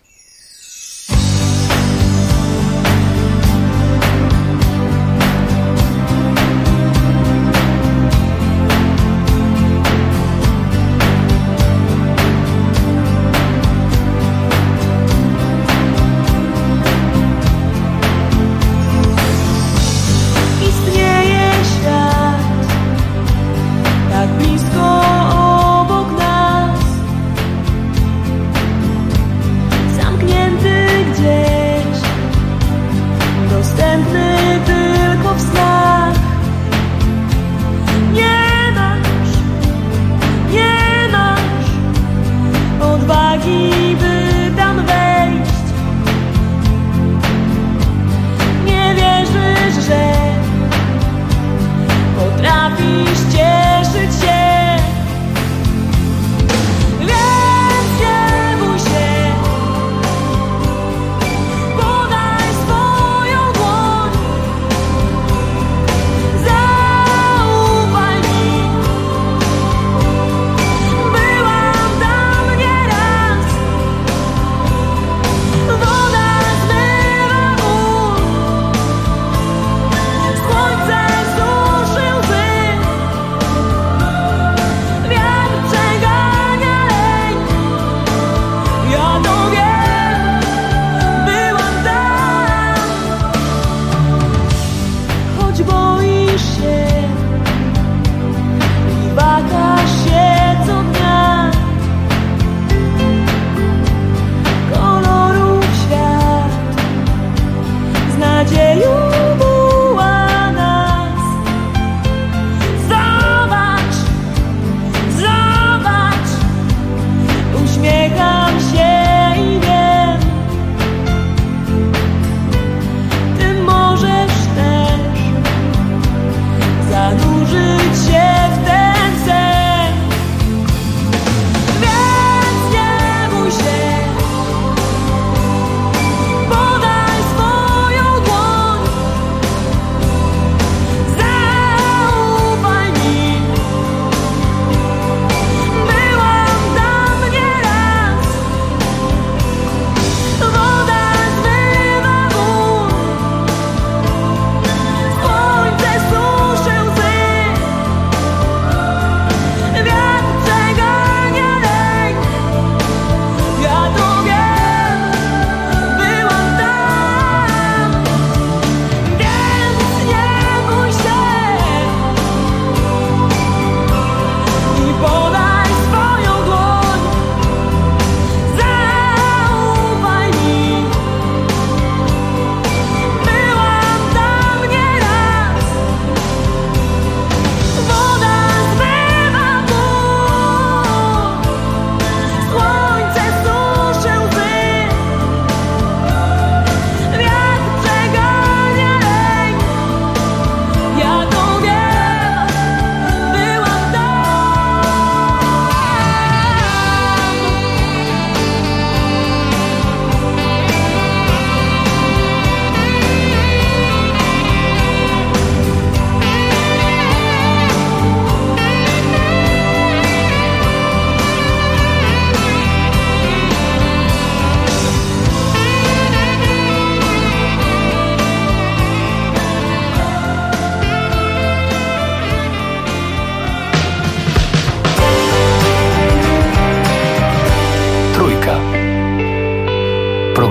Istnieje świat tak blisko obok nas.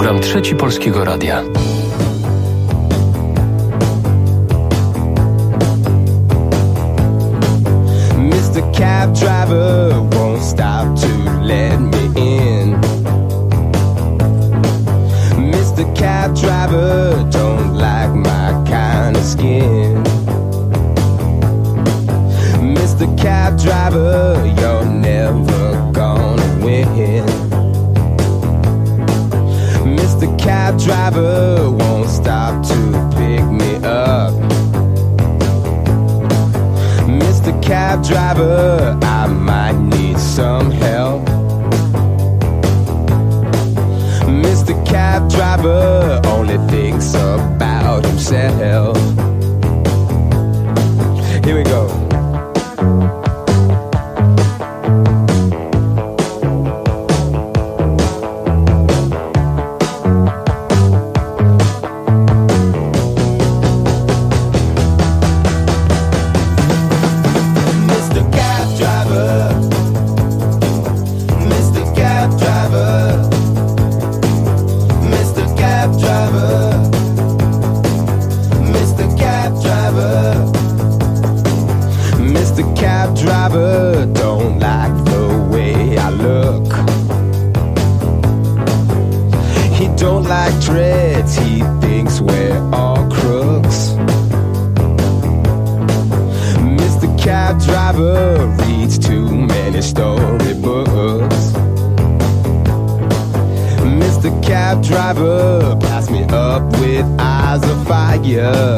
Program Trzeci Polskiego Radia. Mr. Cab driver won't stop to let me in. Mr. Cab driver don't like my kind of skin. Mr. Cab driver, you're never gonna win. Mr. Cab driver won't stop to pick me up. Mr. Cab driver, I might need some help. Mr. Cab driver only thinks about himself. Here we go. Don't like the way I look. He don't like dreads, he thinks we're all crooks. Mr. Cab driver reads too many storybooks. Mr. Cab driver pass me up with eyes of fire.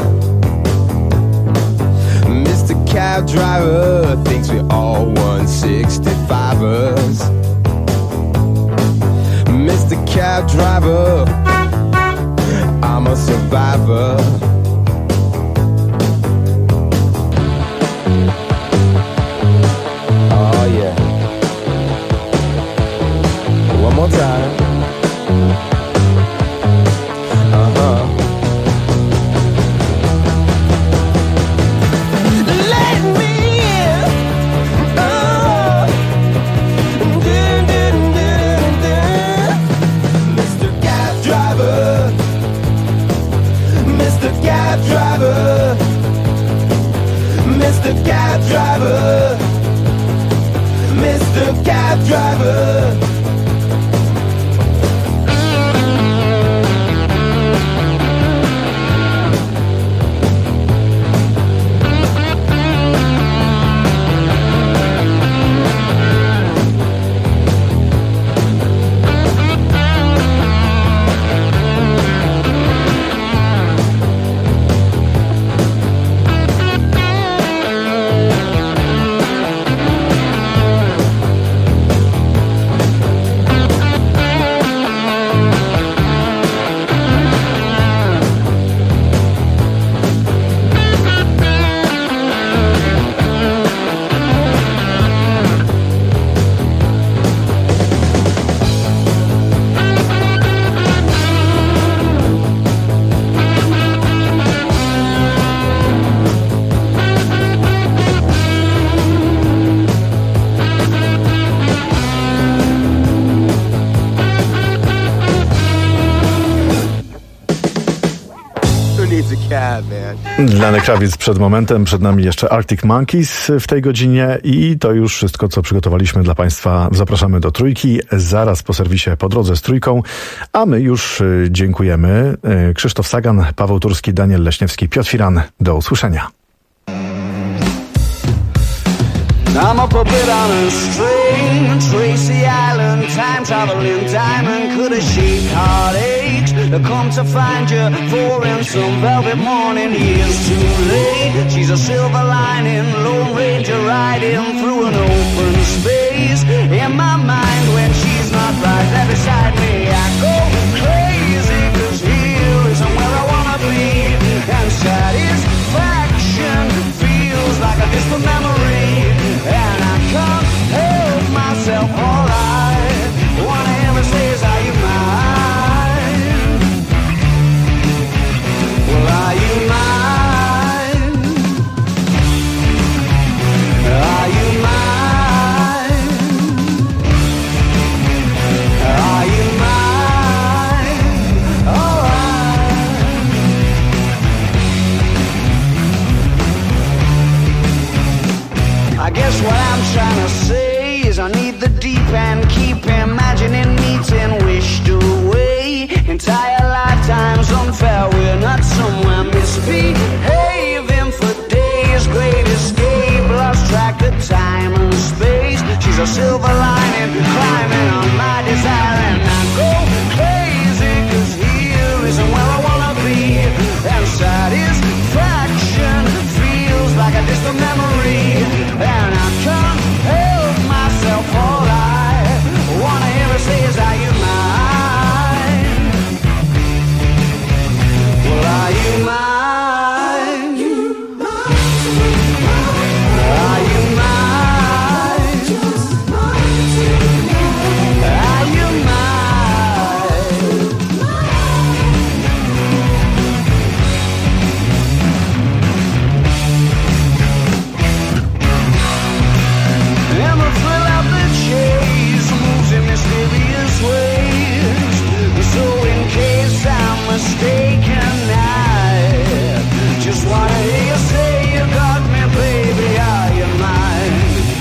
Mr. Cab driver thinks we're all 165ers. Mr. Cab driver, I'm a survivor. Oh yeah. One more time. Mr. Cab driver, Mr. Cab driver. Lenny Kravitz przed momentem, przed nami jeszcze Arctic Monkeys w tej godzinie i to już wszystko, co przygotowaliśmy dla Państwa. Zapraszamy do Trójki, zaraz po serwisie Po drodze z Trójką, a my już dziękujemy. Krzysztof Sagan, Paweł Turski, Daniel Leśniewski, Piotr Firan. Do usłyszenia. I'm up a bit on a string, Tracy Island, time traveling diamond. Could a sheep heartache come to find you for in some velvet morning? Years too late, she's a silver lining, Lone Ranger riding through an open space. In my mind when she's not right there beside me, I go crazy, 'cause here isn't where I wanna be. And satisfaction feels like a distant memory. And I can't help myself, alright. One ever says, are you mine? Well, are you mine? Are you mine? entire lifetime's unfair. We're not somewhere misbehaving for days. Great escape, lost track of time and space. She's a silver lining, climbing on my desire. And I go crazy, 'cause here isn't where I wanna be. And satisfaction feels like a distant memory. And I can't help myself, all I wanna hear her say is, are you mine? Well, are you mine? Are you mine? Are you mine? And the thrill of the chase moves in mysterious ways. So in case I'm mistaken, I just wanna hear you say you got me, baby, are you mine?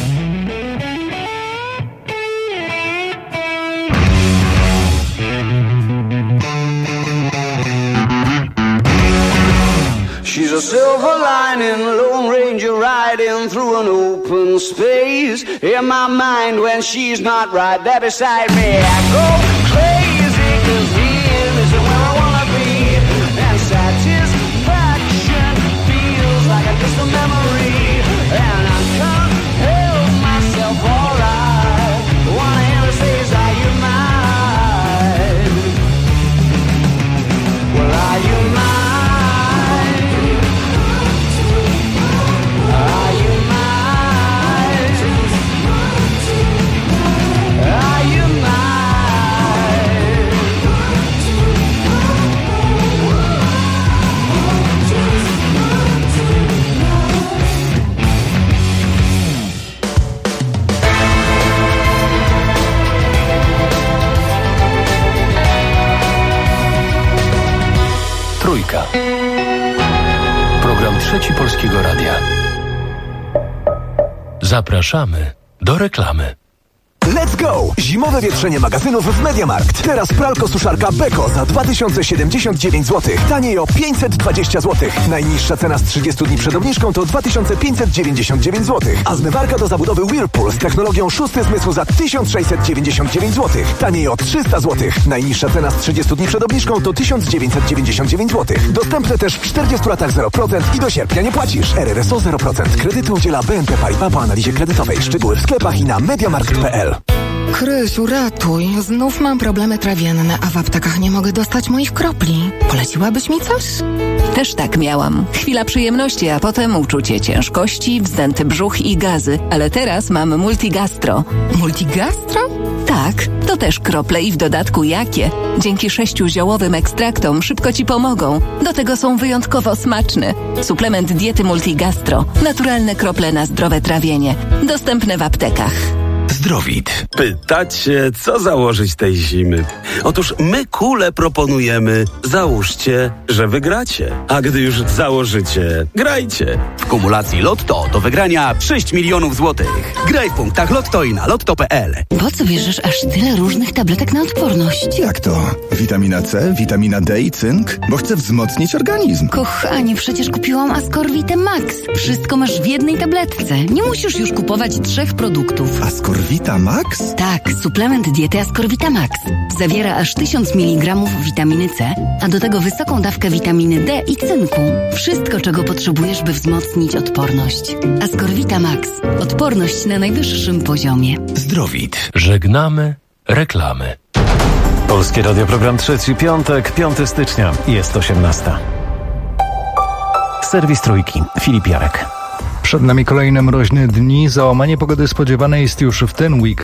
She's a silver lining, Lone Ranger riding through an open space. In my mind when she's not right there beside me, I go crazy, 'cause here isn't where I wanna be. And satisfaction feels like a distant memory. And I can't help myself, all I wanna hear her say is, are you mine? Well, are you mine? Are you mine? Are you mine? Trójka. Program Trzeci Polskiego Radia. Zapraszamy do reklamy. Let's go! Zimowe wietrzenie magazynów w MediaMarkt. Teraz pralko-suszarka Beko za 2079 zł. Taniej o 520 zł. Najniższa cena z 30 dni przed obniżką to 2599 zł. A zmywarka do zabudowy Whirlpool z technologią szósty zmysł za 1699 zł. Taniej o 300 zł. Najniższa cena z 30 dni przed obniżką to 1999 zł. Dostępne też w 40 latach 0% i do sierpnia nie płacisz. RRSO 0%. Kredytu udziela BNP Paribas po analizie kredytowej. Szczegóły w sklepach i na mediamarkt.pl. Krysiu, ratuj. Znów mam problemy trawienne, a w aptekach nie mogę dostać moich kropli. Poleciłabyś mi coś? Też tak miałam. Chwila przyjemności, a potem uczucie ciężkości, wzdęty brzuch i gazy. Ale teraz mam Multigastro. Multigastro? Tak, to też krople i w dodatku jakie. Dzięki 6 ziołowym ekstraktom szybko Ci pomogą. Do tego są wyjątkowo smaczne. Suplement diety Multigastro. Naturalne krople na zdrowe trawienie. Dostępne w aptekach. Zdrowit. Pytacie, co założyć tej zimy? Otóż my kule proponujemy. Załóżcie, że wygracie. A gdy już założycie, grajcie. W kumulacji Lotto do wygrania 6 milionów złotych. Graj w punktach Lotto i na lotto.pl. Po co bierzesz aż tyle różnych tabletek na odporność? Jak to? Witamina C, witamina D i cynk? Bo chcę wzmocnić organizm. Kochanie, przecież kupiłam Ascorvitę Max. Wszystko masz w jednej tabletce. Nie musisz już kupować 3 produktów. Ascorvita Max? Tak, suplement diety Ascorvita Max. Zawiera aż 1000 mg witaminy C, a do tego wysoką dawkę witaminy D i cynku. Wszystko, czego potrzebujesz, by wzmocnić odporność. Ascorvita Max. Odporność na najwyższym poziomie. Zdrowit. Żegnamy reklamy. Polskie Radio, program trzeci, piątek, 5 stycznia, jest 18. Serwis Trójki, Filip Jarek. Przed nami kolejne mroźne dni. Załamanie pogody spodziewane jest już w ten weekend.